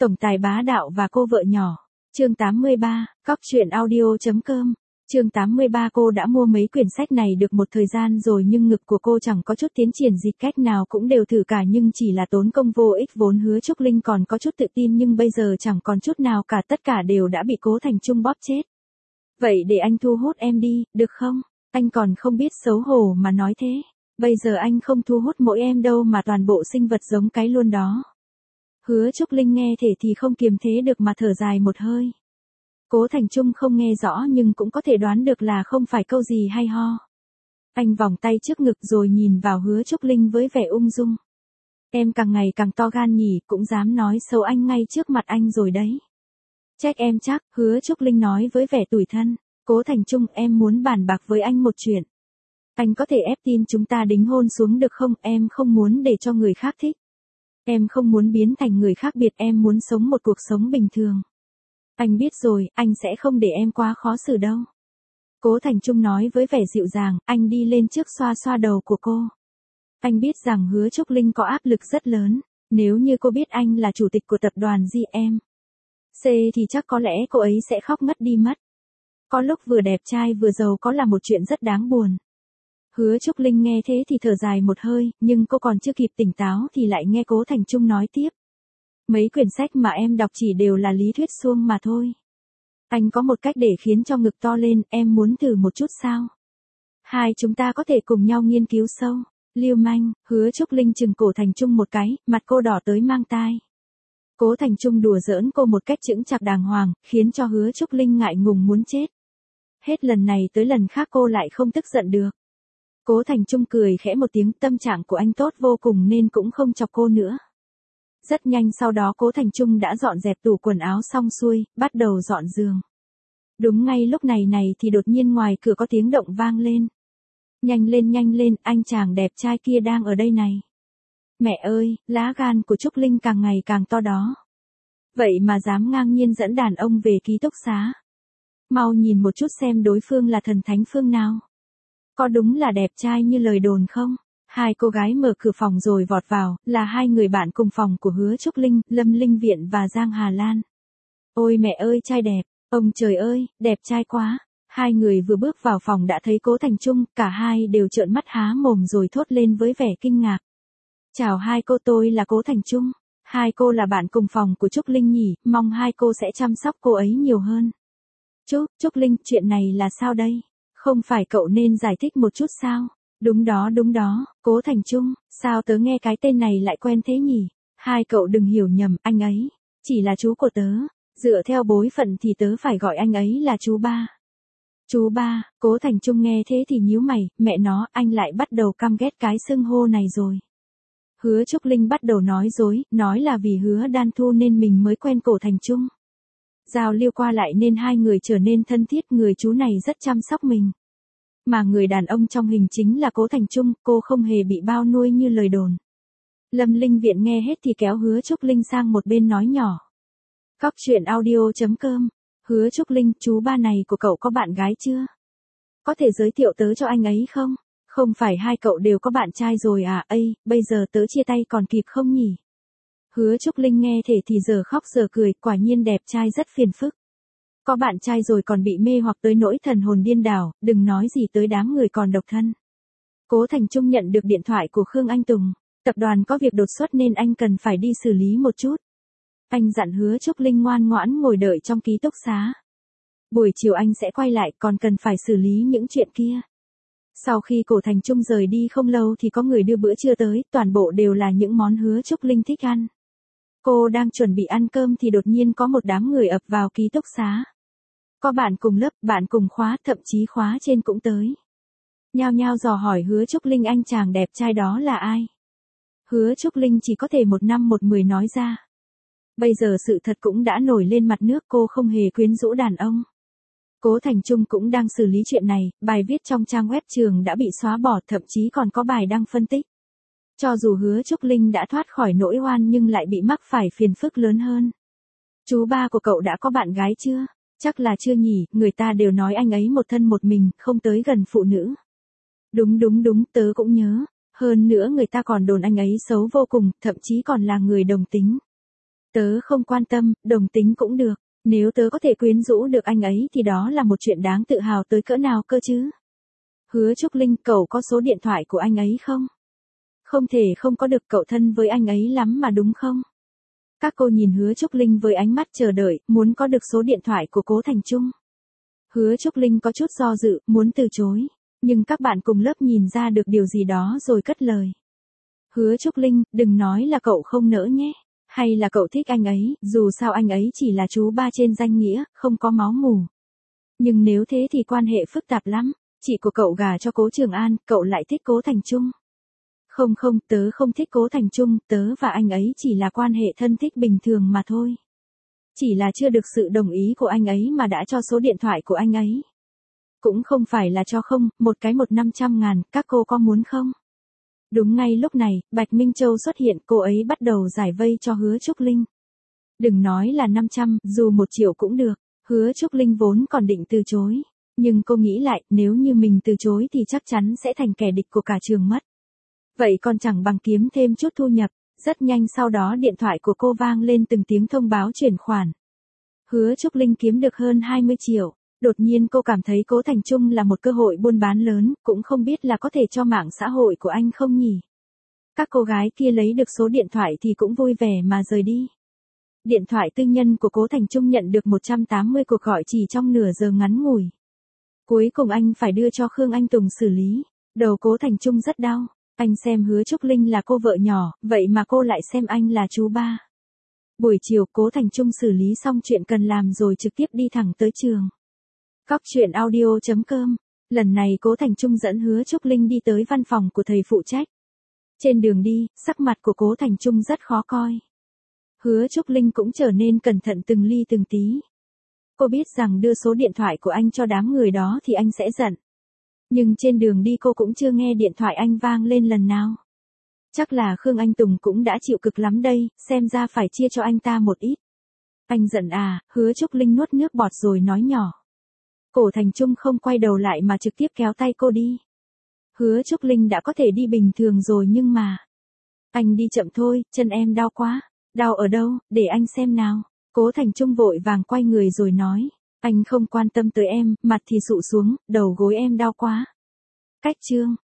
Tổng tài bá đạo và cô vợ nhỏ. Chương 83, Cóc truyện audio.com. Chương 83. Cô đã mua mấy quyển sách này được một thời gian rồi nhưng ngực của cô chẳng có chút tiến triển gì, cách nào cũng đều thử cả nhưng chỉ là tốn công vô ích. Vốn Hứa Trúc Linh còn có chút tự tin nhưng bây giờ chẳng còn chút nào cả, tất cả đều đã bị Cố Thành Trung bóp chết. Vậy để anh thu hút em đi, được không? Anh còn không biết xấu hổ mà nói thế. Bây giờ anh không thu hút mỗi em đâu mà toàn bộ sinh vật giống cái luôn đó. Hứa Trúc Linh nghe thể thì không kiềm chế được mà thở dài một hơi. Cố Thành Trung không nghe rõ nhưng cũng có thể đoán được là không phải câu gì hay ho. Anh vòng tay trước ngực rồi nhìn vào Hứa Trúc Linh với vẻ ung dung. Em càng ngày càng to gan nhỉ, cũng dám nói xấu anh ngay trước mặt anh rồi đấy. Trách em chắc, Hứa Trúc Linh nói với vẻ tủi thân. Cố Thành Trung, em muốn bàn bạc với anh một chuyện. Anh có thể ép tin chúng ta đính hôn xuống được không? Em không muốn để cho người khác thích. Em không muốn biến thành người khác biệt, em muốn sống một cuộc sống bình thường. Anh biết rồi, anh sẽ không để em quá khó xử đâu. Cố Thành Trung nói với vẻ dịu dàng, anh đi lên trước xoa xoa đầu của cô. Anh biết rằng Hứa Trúc Linh có áp lực rất lớn, nếu như cô biết anh là chủ tịch của tập đoàn GM.C thì chắc có lẽ cô ấy sẽ khóc ngất đi mất. Có lúc vừa đẹp trai vừa giàu có là một chuyện rất đáng buồn. Hứa Trúc Linh nghe thế thì thở dài một hơi, nhưng cô còn chưa kịp tỉnh táo thì lại nghe Cố Thành Trung nói tiếp. Mấy quyển sách mà em đọc chỉ đều là lý thuyết suông mà thôi. Anh có một cách để khiến cho ngực to lên, em muốn thử một chút sao? Hai chúng ta có thể cùng nhau nghiên cứu sâu. Lưu manh, Hứa Trúc Linh chừng Cố Thành Trung một cái, mặt cô đỏ tới mang tai. Cố Thành Trung đùa giỡn cô một cách chững chạc đàng hoàng, khiến cho Hứa Trúc Linh ngại ngùng muốn chết. Hết lần này tới lần khác cô lại không tức giận được. Cố Thành Trung cười khẽ một tiếng, tâm trạng của anh tốt vô cùng nên cũng không chọc cô nữa. Rất nhanh sau đó Cố Thành Trung đã dọn dẹp tủ quần áo xong xuôi, bắt đầu dọn giường. Đúng ngay lúc này thì đột nhiên ngoài cửa có tiếng động vang lên. Nhanh lên, anh chàng đẹp trai kia đang ở đây này. Mẹ ơi, lá gan của Trúc Linh càng ngày càng to đó. Vậy mà dám ngang nhiên dẫn đàn ông về ký túc xá. Mau nhìn một chút xem đối phương là thần thánh phương nào. Có đúng là đẹp trai như lời đồn không? Hai cô gái mở cửa phòng rồi vọt vào, là hai người bạn cùng phòng của Hứa Trúc Linh, Lâm Linh Viện và Giang Hà Lan. Ôi mẹ ơi trai đẹp, ông trời ơi, đẹp trai quá. Hai người vừa bước vào phòng đã thấy Cố Thành Trung, cả hai đều trợn mắt há mồm rồi thốt lên với vẻ kinh ngạc. Chào hai cô, tôi là Cố Thành Trung. Hai cô là bạn cùng phòng của Trúc Linh nhỉ, mong hai cô sẽ chăm sóc cô ấy nhiều hơn. Trúc Linh, chuyện này là sao đây? Không phải cậu nên giải thích một chút sao? Đúng đó, Cố Thành Trung, sao tớ nghe cái tên này lại quen thế nhỉ? Hai cậu đừng hiểu nhầm, anh ấy chỉ là chú của tớ, dựa theo bối phận thì tớ phải gọi anh ấy là chú ba. Chú ba, Cố Thành Trung nghe thế thì nhíu mày, mẹ nó, anh lại bắt đầu căm ghét cái xưng hô này rồi. Hứa Trúc Linh bắt đầu nói dối, nói là vì Hứa Đan Thu nên mình mới quen Cố Thành Trung. Giao lưu qua lại nên hai người trở nên thân thiết, người chú này rất chăm sóc mình. Mà người đàn ông trong hình chính là Cố Thành Trung, cô không hề bị bao nuôi như lời đồn. Lâm Linh Viện nghe hết thì kéo Hứa Trúc Linh sang một bên nói nhỏ. Cóc truyện audio.com. Hứa Trúc Linh, chú ba này của cậu có bạn gái chưa? Có thể giới thiệu tớ cho anh ấy không? Không phải hai cậu đều có bạn trai rồi à? Ây, bây giờ tớ chia tay còn kịp không nhỉ? Hứa Trúc Linh nghe thể thì giờ khóc giờ cười, quả nhiên đẹp trai rất phiền phức. Có bạn trai rồi còn bị mê hoặc tới nỗi thần hồn điên đảo, đừng nói gì tới đám người còn độc thân. Cố Thành Trung nhận được điện thoại của Khương Anh Tùng, tập đoàn có việc đột xuất nên anh cần phải đi xử lý một chút. Anh dặn Hứa Trúc Linh ngoan ngoãn ngồi đợi trong ký túc xá. Buổi chiều anh sẽ quay lại, còn cần phải xử lý những chuyện kia. Sau khi Cố Thành Trung rời đi không lâu thì có người đưa bữa trưa tới, toàn bộ đều là những món Hứa Trúc Linh thích ăn. Cô đang chuẩn bị ăn cơm thì đột nhiên có một đám người ập vào ký túc xá. Có bạn cùng lớp, bạn cùng khóa, thậm chí khóa trên cũng tới. Nhao nhao dò hỏi Hứa Trúc Linh anh chàng đẹp trai đó là ai. Hứa Trúc Linh chỉ có thể một năm một mười nói ra. Bây giờ sự thật cũng đã nổi lên mặt nước, cô không hề quyến rũ đàn ông. Cố Thành Trung cũng đang xử lý chuyện này, bài viết trong trang web trường đã bị xóa bỏ, thậm chí còn có bài đăng phân tích. Cho dù Hứa Trúc Linh đã thoát khỏi nỗi oan nhưng lại bị mắc phải phiền phức lớn hơn. Chú ba của cậu đã có bạn gái chưa? Chắc là chưa nhỉ, người ta đều nói anh ấy một thân một mình, không tới gần phụ nữ. Đúng, tớ cũng nhớ. Hơn nữa người ta còn đồn anh ấy xấu vô cùng, thậm chí còn là người đồng tính. Tớ không quan tâm, đồng tính cũng được. Nếu tớ có thể quyến rũ được anh ấy thì đó là một chuyện đáng tự hào tới cỡ nào cơ chứ. Hứa Trúc Linh, cậu có số điện thoại của anh ấy không? Không thể không có được, cậu thân với anh ấy lắm mà đúng không? Các cô nhìn Hứa Trúc Linh với ánh mắt chờ đợi, muốn có được số điện thoại của Cố Thành Trung. Hứa Trúc Linh có chút do dự, muốn từ chối. Nhưng các bạn cùng lớp nhìn ra được điều gì đó rồi cất lời. Hứa Trúc Linh, đừng nói là cậu không nỡ nhé. Hay là cậu thích anh ấy, dù sao anh ấy chỉ là chú ba trên danh nghĩa, không có máu mủ. Nhưng nếu thế thì quan hệ phức tạp lắm. Chị của cậu gả cho Cố Trường An, cậu lại thích Cố Thành Trung. Không không, tớ không thích Cố Thành Trung, tớ và anh ấy chỉ là quan hệ thân thích bình thường mà thôi. Chỉ là chưa được sự đồng ý của anh ấy mà đã cho số điện thoại của anh ấy. Cũng không phải là cho không, một cái 100.000, các cô có muốn không? Đúng ngay lúc này, Bạch Minh Châu xuất hiện, cô ấy bắt đầu giải vây cho Hứa Trúc Linh. Đừng nói là 500, dù 1 triệu cũng được. Hứa Trúc Linh vốn còn định từ chối. Nhưng cô nghĩ lại, nếu như mình từ chối thì chắc chắn sẽ thành kẻ địch của cả trường mất. Vậy còn chẳng bằng kiếm thêm chút thu nhập. Rất nhanh sau đó điện thoại của cô vang lên từng tiếng thông báo chuyển khoản. Hứa Trúc Linh kiếm được hơn 20 triệu. Đột nhiên cô cảm thấy Cố Thành Trung là một cơ hội buôn bán lớn, cũng không biết là có thể cho mạng xã hội của anh không nhỉ. Các cô gái kia lấy được số điện thoại thì cũng vui vẻ mà rời đi. Điện thoại tư nhân của Cố Thành Trung nhận được 180 cuộc gọi chỉ trong nửa giờ ngắn ngủi. Cuối cùng anh phải đưa cho Khương Anh Tùng xử lý. Đầu Cố Thành Trung rất đau. Anh xem Hứa Trúc Linh là cô vợ nhỏ, vậy mà cô lại xem anh là chú ba. Buổi chiều Cố Thành Trung xử lý xong chuyện cần làm rồi trực tiếp đi thẳng tới trường. Cóc truyện audio.com. Lần này Cố Thành Trung dẫn Hứa Trúc Linh đi tới văn phòng của thầy phụ trách. Trên đường đi, sắc mặt của Cố Thành Trung rất khó coi. Hứa Trúc Linh cũng trở nên cẩn thận từng ly từng tí. Cô biết rằng đưa số điện thoại của anh cho đám người đó thì anh sẽ giận. Nhưng trên đường đi cô cũng chưa nghe điện thoại anh vang lên lần nào. Chắc là Khương Anh Tùng cũng đã chịu cực lắm đây, xem ra phải chia cho anh ta một ít. Anh giận à? Hứa Trúc Linh nuốt nước bọt rồi nói nhỏ. Cố Thành Trung không quay đầu lại mà trực tiếp kéo tay cô đi. Hứa Trúc Linh đã có thể đi bình thường rồi nhưng mà. Anh đi chậm thôi, chân em đau quá. Đau ở đâu, để anh xem nào. Cố Thành Trung vội vàng quay người rồi nói. Anh không quan tâm tới em, mặt thì sụ xuống, đầu gối em đau quá. Cách chương.